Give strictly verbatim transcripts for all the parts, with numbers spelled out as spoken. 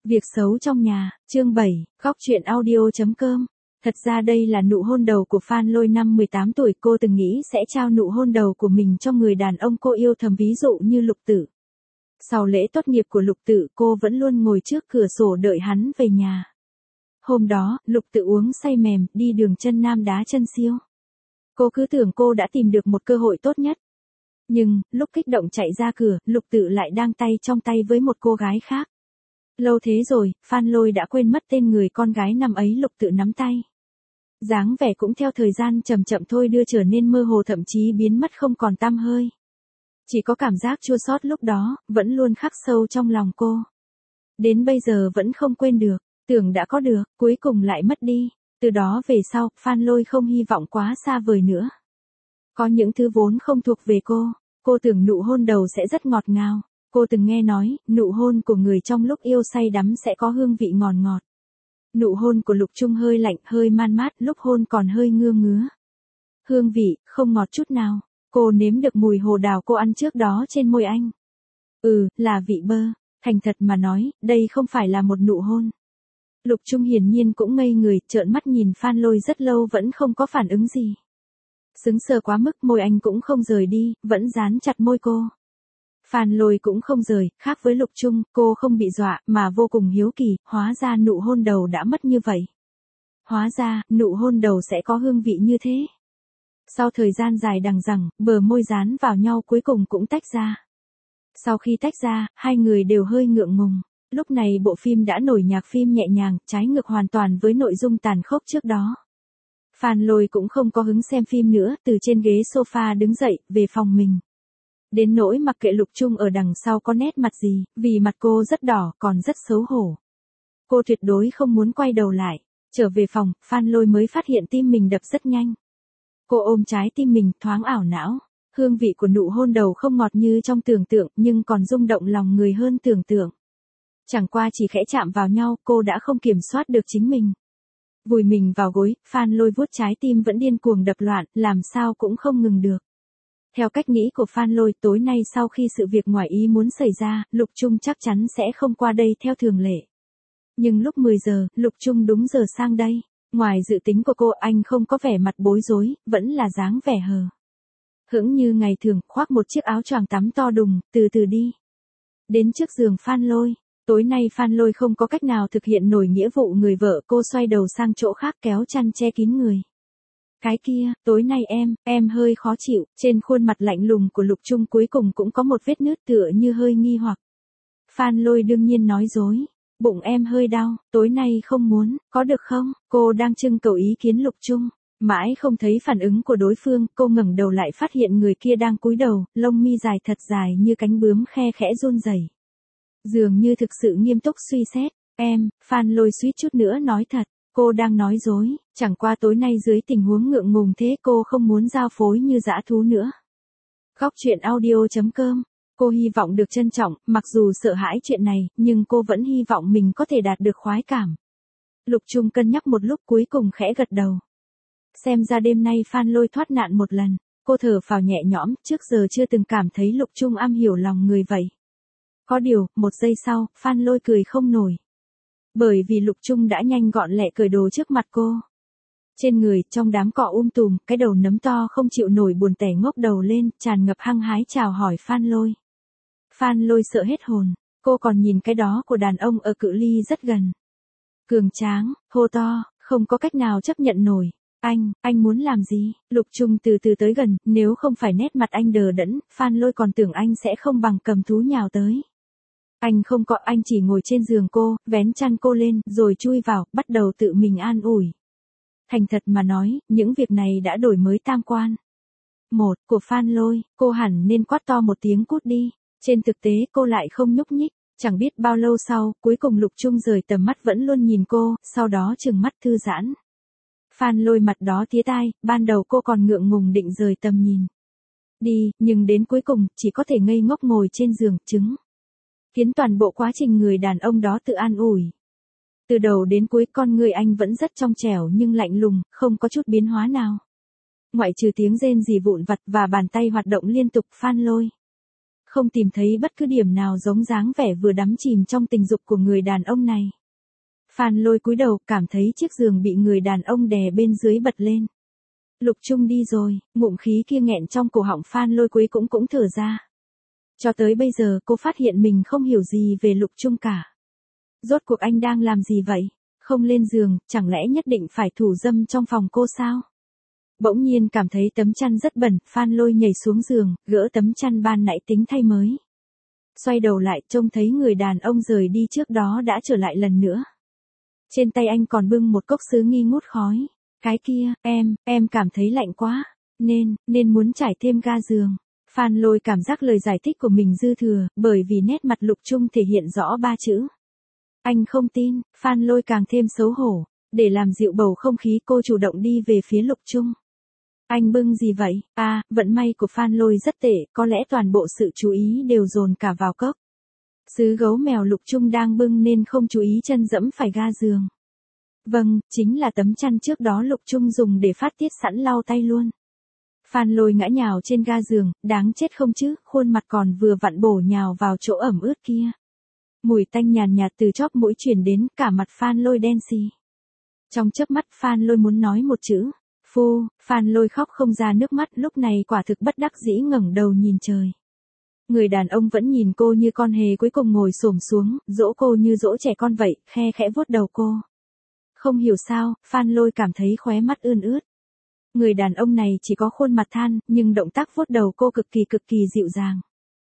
Việc xấu trong nhà, chương bảy, góc truyện audio.com. Thật ra đây là nụ hôn đầu của Phan Lôi năm mười tám tuổi, cô từng nghĩ sẽ trao nụ hôn đầu của mình cho người đàn ông cô yêu thầm, ví dụ như Lục Tử. Sau lễ tốt nghiệp của Lục Tử, cô vẫn luôn ngồi trước cửa sổ đợi hắn về nhà. Hôm đó, Lục Tử uống say mềm, đi đường chân nam đá chân siêu. Cô cứ tưởng cô đã tìm được một cơ hội tốt nhất. Nhưng, lúc kích động chạy ra cửa, Lục Tử lại đang tay trong tay với một cô gái khác. Lâu thế rồi, Phan Lôi đã quên mất tên người con gái năm ấy Lục Tử nắm tay. Dáng vẻ cũng theo thời gian chậm chậm thôi đưa trở nên mơ hồ, thậm chí biến mất không còn tăm hơi. Chỉ có cảm giác chua xót lúc đó, vẫn luôn khắc sâu trong lòng cô. Đến bây giờ vẫn không quên được, tưởng đã có được, cuối cùng lại mất đi. Từ đó về sau, Phan Lôi không hy vọng quá xa vời nữa. Có những thứ vốn không thuộc về cô, cô tưởng nụ hôn đầu sẽ rất ngọt ngào. Cô từng nghe nói, nụ hôn của người trong lúc yêu say đắm sẽ có hương vị ngọt ngọt. Nụ hôn của Lục Trung hơi lạnh, hơi man mát, lúc hôn còn hơi ngưa ngứa. Hương vị, không ngọt chút nào. Cô nếm được mùi hồ đào cô ăn trước đó trên môi anh. Ừ, là vị bơ. Thành thật mà nói, đây không phải là một nụ hôn. Lục Trung hiển nhiên cũng ngây người, trợn mắt nhìn Phan Lôi rất lâu vẫn không có phản ứng gì. Sững sờ quá mức, môi anh cũng không rời đi, vẫn dán chặt môi cô. Phan Lôi cũng không rời, khác với Lục Trung, cô không bị dọa, mà vô cùng hiếu kỳ, hóa ra nụ hôn đầu đã mất như vậy. Hóa ra, nụ hôn đầu sẽ có hương vị như thế. Sau thời gian dài đằng đẵng, bờ môi dán vào nhau cuối cùng cũng tách ra. Sau khi tách ra, hai người đều hơi ngượng ngùng. Lúc này bộ phim đã nổi nhạc phim nhẹ nhàng, trái ngược hoàn toàn với nội dung tàn khốc trước đó. Phan Lôi cũng không có hứng xem phim nữa, từ trên ghế sofa đứng dậy, về phòng mình. Đến nỗi mặc kệ Lục Trung ở đằng sau có nét mặt gì, vì mặt cô rất đỏ, còn rất xấu hổ. Cô tuyệt đối không muốn quay đầu lại. Trở về phòng, Phan Lôi mới phát hiện tim mình đập rất nhanh. Cô ôm trái tim mình, thoáng ảo não. Hương vị của nụ hôn đầu không ngọt như trong tưởng tượng, nhưng còn rung động lòng người hơn tưởng tượng. Chẳng qua chỉ khẽ chạm vào nhau, cô đã không kiểm soát được chính mình. Vùi mình vào gối, Phan Lôi vuốt trái tim vẫn điên cuồng đập loạn, làm sao cũng không ngừng được. Theo cách nghĩ của Phan Lôi, tối nay sau khi sự việc ngoài ý muốn xảy ra, Lục Trung chắc chắn sẽ không qua đây theo thường lệ. Nhưng lúc mười giờ, Lục Trung đúng giờ sang đây. Ngoài dự tính của cô, anh không có vẻ mặt bối rối, vẫn là dáng vẻ hờ hững như ngày thường, khoác một chiếc áo choàng tắm to đùng, từ từ đi đến trước giường Phan Lôi. Tối nay Phan Lôi không có cách nào thực hiện nổi nghĩa vụ người vợ, cô xoay đầu sang chỗ khác kéo chăn che kín người. Cái kia, tối nay em, em hơi khó chịu, trên khuôn mặt lạnh lùng của Lục Trung cuối cùng cũng có một vết nứt tựa như hơi nghi hoặc. Phan Lôi đương nhiên nói dối, bụng em hơi đau, tối nay không muốn, có được không? Cô đang trưng cầu ý kiến Lục Trung, mãi không thấy phản ứng của đối phương, cô ngẩng đầu lại phát hiện người kia đang cúi đầu, lông mi dài thật dài như cánh bướm khe khẽ run rẩy. Dường như thực sự nghiêm túc suy xét, em, Phan Lôi suýt chút nữa nói thật. Cô đang nói dối, chẳng qua tối nay dưới tình huống ngượng ngùng thế cô không muốn giao phối như dã thú nữa. Góc truyện audio.com. Cô hy vọng được trân trọng, mặc dù sợ hãi chuyện này, nhưng cô vẫn hy vọng mình có thể đạt được khoái cảm. Lục Trung cân nhắc một lúc cuối cùng khẽ gật đầu. Xem ra đêm nay Phan Lôi thoát nạn một lần, cô thở phào nhẹ nhõm, trước giờ chưa từng cảm thấy Lục Trung am hiểu lòng người vậy. Có điều, một giây sau, Phan Lôi cười không nổi. Bởi vì Lục Trung đã nhanh gọn lẹ cởi đồ trước mặt cô. Trên người, trong đám cỏ um tùm, cái đầu nấm to không chịu nổi buồn tẻ ngóc đầu lên, tràn ngập hăng hái chào hỏi Phan Lôi. Phan Lôi sợ hết hồn, cô còn nhìn cái đó của đàn ông ở cự ly rất gần. Cường tráng, hô to, không có cách nào chấp nhận nổi. Anh, anh muốn làm gì? Lục Trung từ từ tới gần, nếu không phải nét mặt anh đờ đẫn, Phan Lôi còn tưởng anh sẽ không bằng cầm thú nhào tới. Anh không có, anh chỉ ngồi trên giường cô, vén chăn cô lên, rồi chui vào, bắt đầu tự mình an ủi. Thành thật mà nói, những việc này đã đổi mới tam quan. Một, của Phan Lôi, cô hẳn nên quát to một tiếng cút đi. Trên thực tế cô lại không nhúc nhích, chẳng biết bao lâu sau, cuối cùng Lục Trung rời tầm mắt vẫn luôn nhìn cô, sau đó trừng mắt thư giãn. Phan Lôi mặt đó tía tai, ban đầu cô còn ngượng ngùng định rời tầm nhìn đi, nhưng đến cuối cùng, chỉ có thể ngây ngốc ngồi trên giường, chứng khiến toàn bộ quá trình người đàn ông đó tự an ủi. Từ đầu đến cuối con người anh vẫn rất trong trẻo nhưng lạnh lùng, không có chút biến hóa nào. Ngoại trừ tiếng rên rỉ vụn vặt và bàn tay hoạt động liên tục, Phan Lôi không tìm thấy bất cứ điểm nào giống dáng vẻ vừa đắm chìm trong tình dục của người đàn ông này. Phan Lôi cúi đầu, cảm thấy chiếc giường bị người đàn ông đè bên dưới bật lên. Lục Trung đi rồi, ngụm khí kia nghẹn trong cổ họng Phan Lôi cuối cũng cũng thở ra. Cho tới bây giờ cô phát hiện mình không hiểu gì về Lục Trung cả. Rốt cuộc anh đang làm gì vậy? Không lên giường, chẳng lẽ nhất định phải thủ dâm trong phòng cô sao? Bỗng nhiên cảm thấy tấm chăn rất bẩn, Phan Lôi nhảy xuống giường, gỡ tấm chăn ban nãy tính thay mới. Xoay đầu lại, trông thấy người đàn ông rời đi trước đó đã trở lại lần nữa. Trên tay anh còn bưng một cốc sứ nghi ngút khói. Cái kia, em, em cảm thấy lạnh quá, nên, nên muốn trải thêm ga giường. Phan Lôi cảm giác lời giải thích của mình dư thừa, bởi vì nét mặt Lục Trung thể hiện rõ ba chữ. Anh không tin, Phan Lôi càng thêm xấu hổ. Để làm dịu bầu không khí cô chủ động đi về phía Lục Trung. Anh bưng gì vậy? À, vận may của Phan Lôi rất tệ, có lẽ toàn bộ sự chú ý đều dồn cả vào cốc. Sứ gấu mèo Lục Trung đang bưng nên không chú ý chân dẫm phải ga giường. Vâng, chính là tấm chăn trước đó Lục Trung dùng để phát tiết sẵn lau tay luôn. Phan Lôi ngã nhào trên ga giường, đáng chết không chứ, khuôn mặt còn vừa vặn bổ nhào vào chỗ ẩm ướt kia. Mùi tanh nhàn nhạt từ chóp mũi truyền đến, cả mặt Phan Lôi đen xì. Trong chớp mắt Phan Lôi muốn nói một chữ, phu, Phan Lôi khóc không ra nước mắt, lúc này quả thực bất đắc dĩ ngẩng đầu nhìn trời. Người đàn ông vẫn nhìn cô như con hề cuối cùng ngồi xổm xuống, dỗ cô như dỗ trẻ con vậy, khe khẽ vuốt đầu cô. Không hiểu sao, Phan Lôi cảm thấy khóe mắt ươn ướt. Người đàn ông này chỉ có khuôn mặt than, nhưng động tác vuốt đầu cô cực kỳ cực kỳ dịu dàng.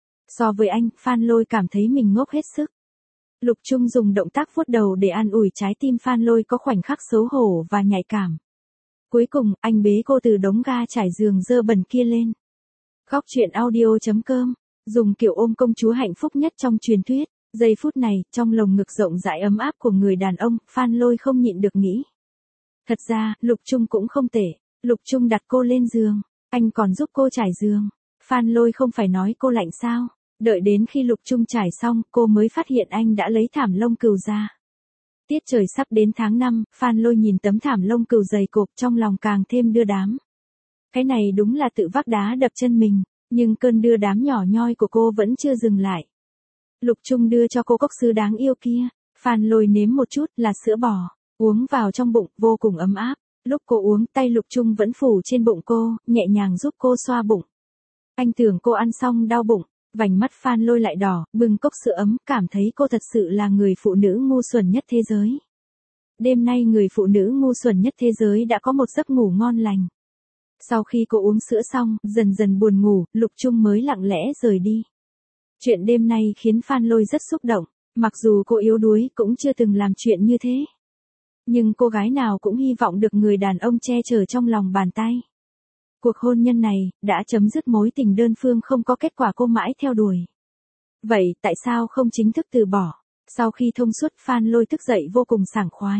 So với anh, Phan Lôi cảm thấy mình ngốc hết sức. Lục Trung dùng động tác vuốt đầu để an ủi trái tim Phan Lôi có khoảnh khắc xấu hổ và nhạy cảm. Cuối cùng, anh bế cô từ đống ga trải giường dơ bẩn kia lên. Góc truyện audio chấm com, dùng kiểu ôm công chúa hạnh phúc nhất trong truyền thuyết. Giây phút này, trong lồng ngực rộng rãi ấm áp của người đàn ông, Phan Lôi không nhịn được nghĩ. Thật ra, Lục Trung cũng không tệ. Lục Trung đặt cô lên giường, anh còn giúp cô trải giường. Phan Lôi không phải nói cô lạnh sao? Đợi đến khi Lục Trung trải xong, cô mới phát hiện anh đã lấy thảm lông cừu ra. Tiết trời sắp đến tháng năm, Phan Lôi nhìn tấm thảm lông cừu dày cộp trong lòng càng thêm đưa đám. Cái này đúng là tự vác đá đập chân mình, nhưng cơn đưa đám nhỏ nhoi của cô vẫn chưa dừng lại. Lục Trung đưa cho cô cốc sứ đáng yêu kia, Phan Lôi nếm một chút là sữa bò, uống vào trong bụng, vô cùng ấm áp. Lúc cô uống, tay Lục Trung vẫn phủ trên bụng cô, nhẹ nhàng giúp cô xoa bụng. Anh tưởng cô ăn xong đau bụng, vành mắt Phan Lôi lại đỏ, bưng cốc sữa ấm, cảm thấy cô thật sự là người phụ nữ ngu xuẩn nhất thế giới. Đêm nay người phụ nữ ngu xuẩn nhất thế giới đã có một giấc ngủ ngon lành. Sau khi cô uống sữa xong, dần dần buồn ngủ, Lục Trung mới lặng lẽ rời đi. Chuyện đêm nay khiến Phan Lôi rất xúc động, mặc dù cô yếu đuối cũng chưa từng làm chuyện như thế. Nhưng cô gái nào cũng hy vọng được người đàn ông che chở trong lòng bàn tay. Cuộc hôn nhân này, đã chấm dứt mối tình đơn phương không có kết quả cô mãi theo đuổi. Vậy, tại sao không chính thức từ bỏ? Sau khi thông suốt, Phan Lôi thức dậy vô cùng sảng khoái.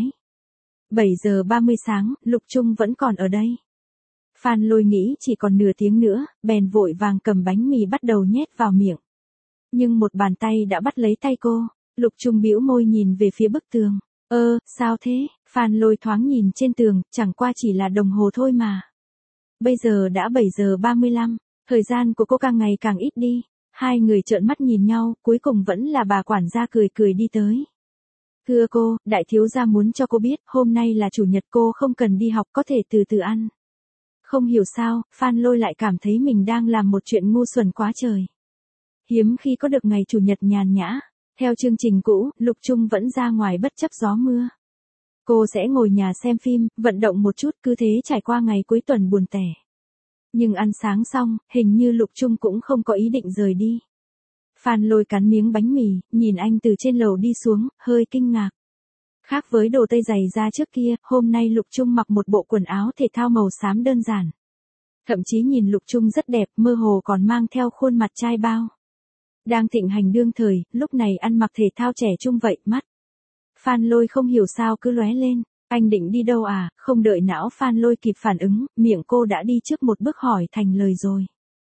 bảy giờ ba mươi sáng, Lục Trung vẫn còn ở đây. Phan Lôi nghĩ chỉ còn nửa tiếng nữa, bèn vội vàng cầm bánh mì bắt đầu nhét vào miệng. Nhưng một bàn tay đã bắt lấy tay cô, Lục Trung bĩu môi nhìn về phía bức tường. Ơ, sao thế? Phan Lôi thoáng nhìn trên tường, chẳng qua chỉ là đồng hồ thôi mà. Bây giờ đã bảy giờ ba mươi lăm, thời gian của cô càng ngày càng ít đi. Hai người trợn mắt nhìn nhau, cuối cùng vẫn là bà quản gia cười cười đi tới. Thưa cô, đại thiếu gia muốn cho cô biết, hôm nay là chủ nhật, cô không cần đi học, có thể từ từ ăn. Không hiểu sao, Phan Lôi lại cảm thấy mình đang làm một chuyện ngu xuẩn quá trời. Hiếm khi có được ngày chủ nhật nhàn nhã. Theo chương trình cũ, Lục Trung vẫn ra ngoài bất chấp gió mưa. Cô sẽ ngồi nhà xem phim, vận động một chút, cứ thế trải qua ngày cuối tuần buồn tẻ. Nhưng ăn sáng xong, hình như Lục Trung cũng không có ý định rời đi. Phan Lôi cắn miếng bánh mì, nhìn anh từ trên lầu đi xuống, hơi kinh ngạc. Khác với đồ tây dày da trước kia, hôm nay Lục Trung mặc một bộ quần áo thể thao màu xám đơn giản. Thậm chí nhìn Lục Trung rất đẹp, mơ hồ còn mang theo khuôn mặt trai bao. Đang thịnh hành đương thời, lúc này ăn mặc thể thao trẻ trung vậy, mắt Phan Lôi không hiểu sao cứ lóe lên. Anh định đi đâu à? Không đợi não Phan Lôi kịp phản ứng, miệng cô đã đi trước một bước hỏi thành lời rồi.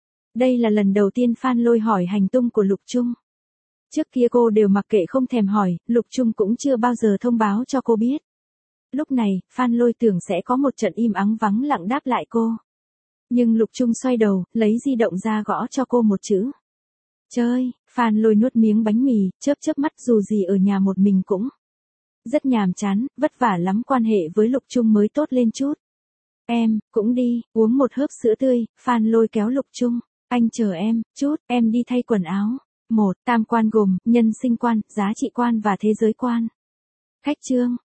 Đây là lần đầu tiên Phan Lôi hỏi hành tung của Lục Trung. Trước kia cô đều mặc kệ không thèm hỏi, Lục Trung cũng chưa bao giờ thông báo cho cô biết. Lúc này, Phan Lôi tưởng sẽ có một trận im ắng vắng lặng đáp lại cô. Nhưng Lục Trung xoay đầu, lấy di động ra gõ cho cô một chữ. Chơi, Phan Lôi nuốt miếng bánh mì, chớp chớp mắt dù gì ở nhà một mình cũng rất nhàm chán, vất vả lắm quan hệ với Lục Trung mới tốt lên chút. Em, cũng đi, uống một hớp sữa tươi, Phan Lôi kéo Lục Trung. Anh chờ em, chút, em đi thay quần áo. Một, tam quan gồm, nhân sinh quan, giá trị quan và thế giới quan. Khách chương.